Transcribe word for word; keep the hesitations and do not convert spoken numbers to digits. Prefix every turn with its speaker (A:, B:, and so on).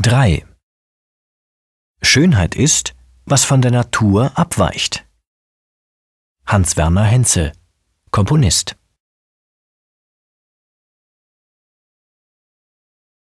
A: drei. Schönheit ist, was von der Natur abweicht. Hans Werner Henze, Komponist.